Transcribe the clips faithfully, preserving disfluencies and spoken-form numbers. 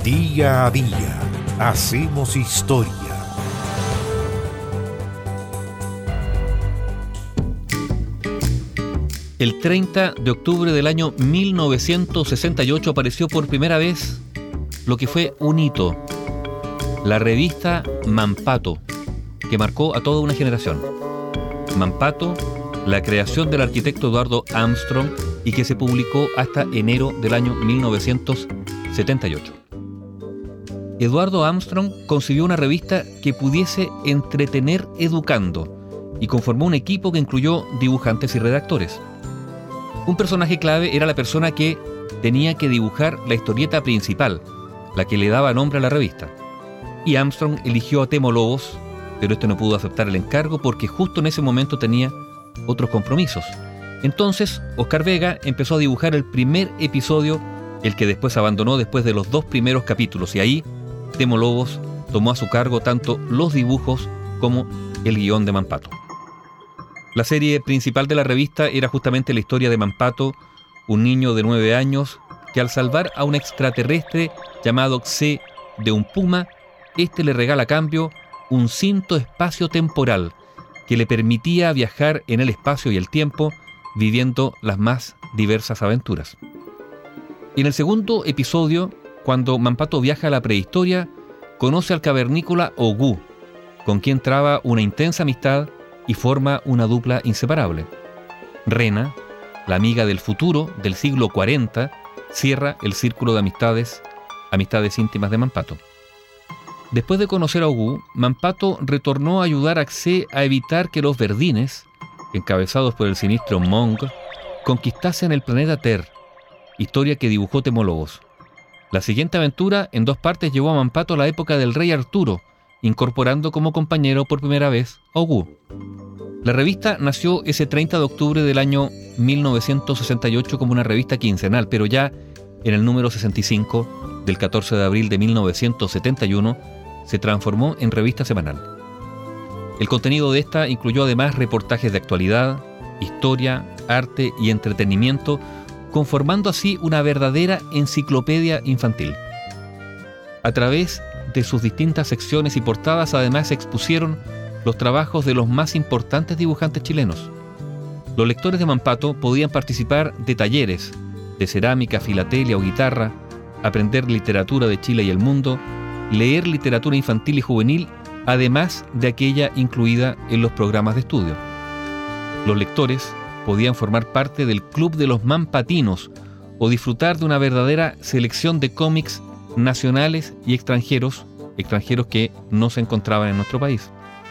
Día a día hacemos historia. El treinta de octubre del año mil novecientos sesenta y ocho apareció por primera vez lo que fue un hito, la revista Mampato, que marcó a toda una generación. Mampato, la creación del arquitecto Eduardo Armstrong y que se publicó hasta enero del año mil novecientos setenta y ocho. Eduardo Armstrong concibió una revista que pudiese entretener educando y conformó un equipo que incluyó dibujantes y redactores. Un personaje clave era la persona que tenía que dibujar la historieta principal, la que le daba nombre a la revista. Y Armstrong eligió a Temo Lobos, pero este no pudo aceptar el encargo porque justo en ese momento tenía otros compromisos. Entonces, Oscar Vega empezó a dibujar el primer episodio, el que después abandonó después de los dos primeros capítulos, y ahí Temo Lobos tomó a su cargo tanto los dibujos como el guión de Mampato. La serie principal de la revista era justamente la historia de Mampato, un niño de nueve años que al salvar a un extraterrestre llamado Xe de un puma, este le regala a cambio un cinto espacio-temporal que le permitía viajar en el espacio y el tiempo, viviendo las más diversas aventuras. En el segundo episodio, cuando Mampato viaja a la prehistoria, conoce al cavernícola Ogú, con quien traba una intensa amistad y forma una dupla inseparable. Rena, la amiga del futuro del siglo cuarenta, cierra el círculo de amistades, amistades íntimas de Mampato. Después de conocer a Ogú, Mampato retornó a ayudar a Xe a evitar que los verdines, encabezados por el siniestro Mong, conquistasen el planeta Ter, historia que dibujó Temo Lobos. La siguiente aventura, en dos partes, llevó a Mampato a la época del rey Arturo, incorporando como compañero por primera vez a Ogú. La revista nació ese treinta de octubre del año mil novecientos sesenta y ocho como una revista quincenal, pero ya en el número sesenta y cinco del catorce de abril de mil novecientos setenta y uno se transformó en revista semanal. El contenido de esta incluyó además reportajes de actualidad, historia, arte y entretenimiento, conformando así una verdadera enciclopedia infantil. A través de sus distintas secciones y portadas además se expusieron los trabajos de los más importantes dibujantes chilenos. Los lectores de Mampato podían participar de talleres de cerámica, filatelia o guitarra, aprender literatura de Chile y el mundo, leer literatura infantil y juvenil, además de aquella incluida en los programas de estudio. Los lectores podían formar parte del Club de los Mampatinos o disfrutar de una verdadera selección de cómics nacionales y extranjeros, extranjeros que no se encontraban en nuestro país.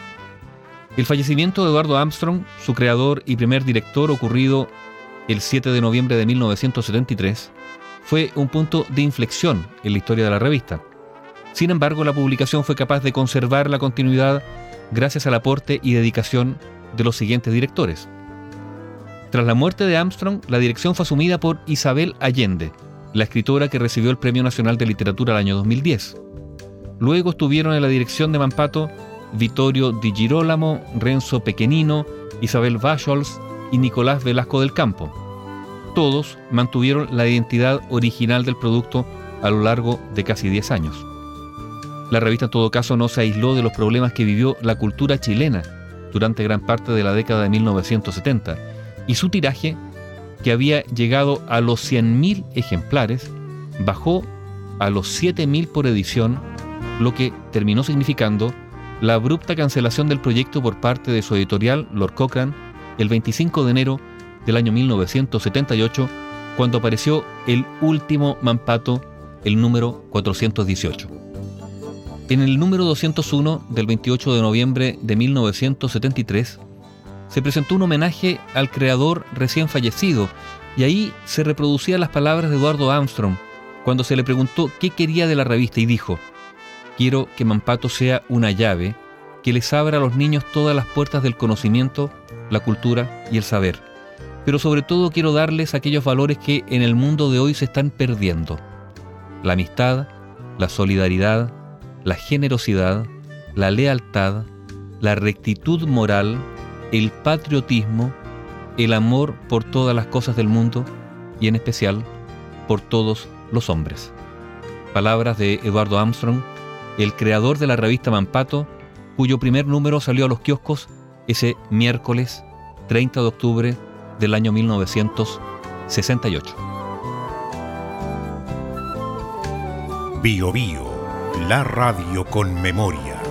El fallecimiento de Eduardo Armstrong, su creador y primer director, ocurrido el siete de noviembre de mil novecientos setenta y tres, fue un punto de inflexión en la historia de la revista. Sin embargo, la publicación fue capaz de conservar la continuidad gracias al aporte y dedicación de los siguientes directores. Tras la muerte de Armstrong, la dirección fue asumida por Isabel Allende, la escritora que recibió el Premio Nacional de Literatura al año dos mil diez. Luego estuvieron en la dirección de Mampato Vittorio Di Girolamo, Renzo Pequenino, Isabel Bassols y Nicolás Velasco del Campo. Todos mantuvieron la identidad original del producto a lo largo de casi diez años. La revista en todo caso no se aisló de los problemas que vivió la cultura chilena durante gran parte de la década de mil novecientos setenta, y su tiraje, que había llegado a los cien mil ejemplares, bajó a los siete mil por edición, lo que terminó significando la abrupta cancelación del proyecto por parte de su editorial, Lord Cochrane, el veinticinco de enero del año mil novecientos setenta y ocho, cuando apareció el último Mampato, el número cuatrocientos dieciocho. En el número doscientos uno del veintiocho de noviembre de mil novecientos setenta y tres, se presentó un homenaje al creador recién fallecido, y ahí se reproducían las palabras de Eduardo Armstrong cuando se le preguntó qué quería de la revista, y dijo: «Quiero que Mampato sea una llave que les abra a los niños todas las puertas del conocimiento, la cultura y el saber. Pero sobre todo quiero darles aquellos valores que en el mundo de hoy se están perdiendo: la amistad, la solidaridad, la generosidad, la lealtad, la rectitud moral, el patriotismo, el amor por todas las cosas del mundo y en especial por todos los hombres». Palabras de Eduardo Armstrong, el creador de la revista Mampato, cuyo primer número salió a los kioscos ese miércoles treinta de octubre del año mil novecientos sesenta y ocho. Bio Bio, la radio con memoria.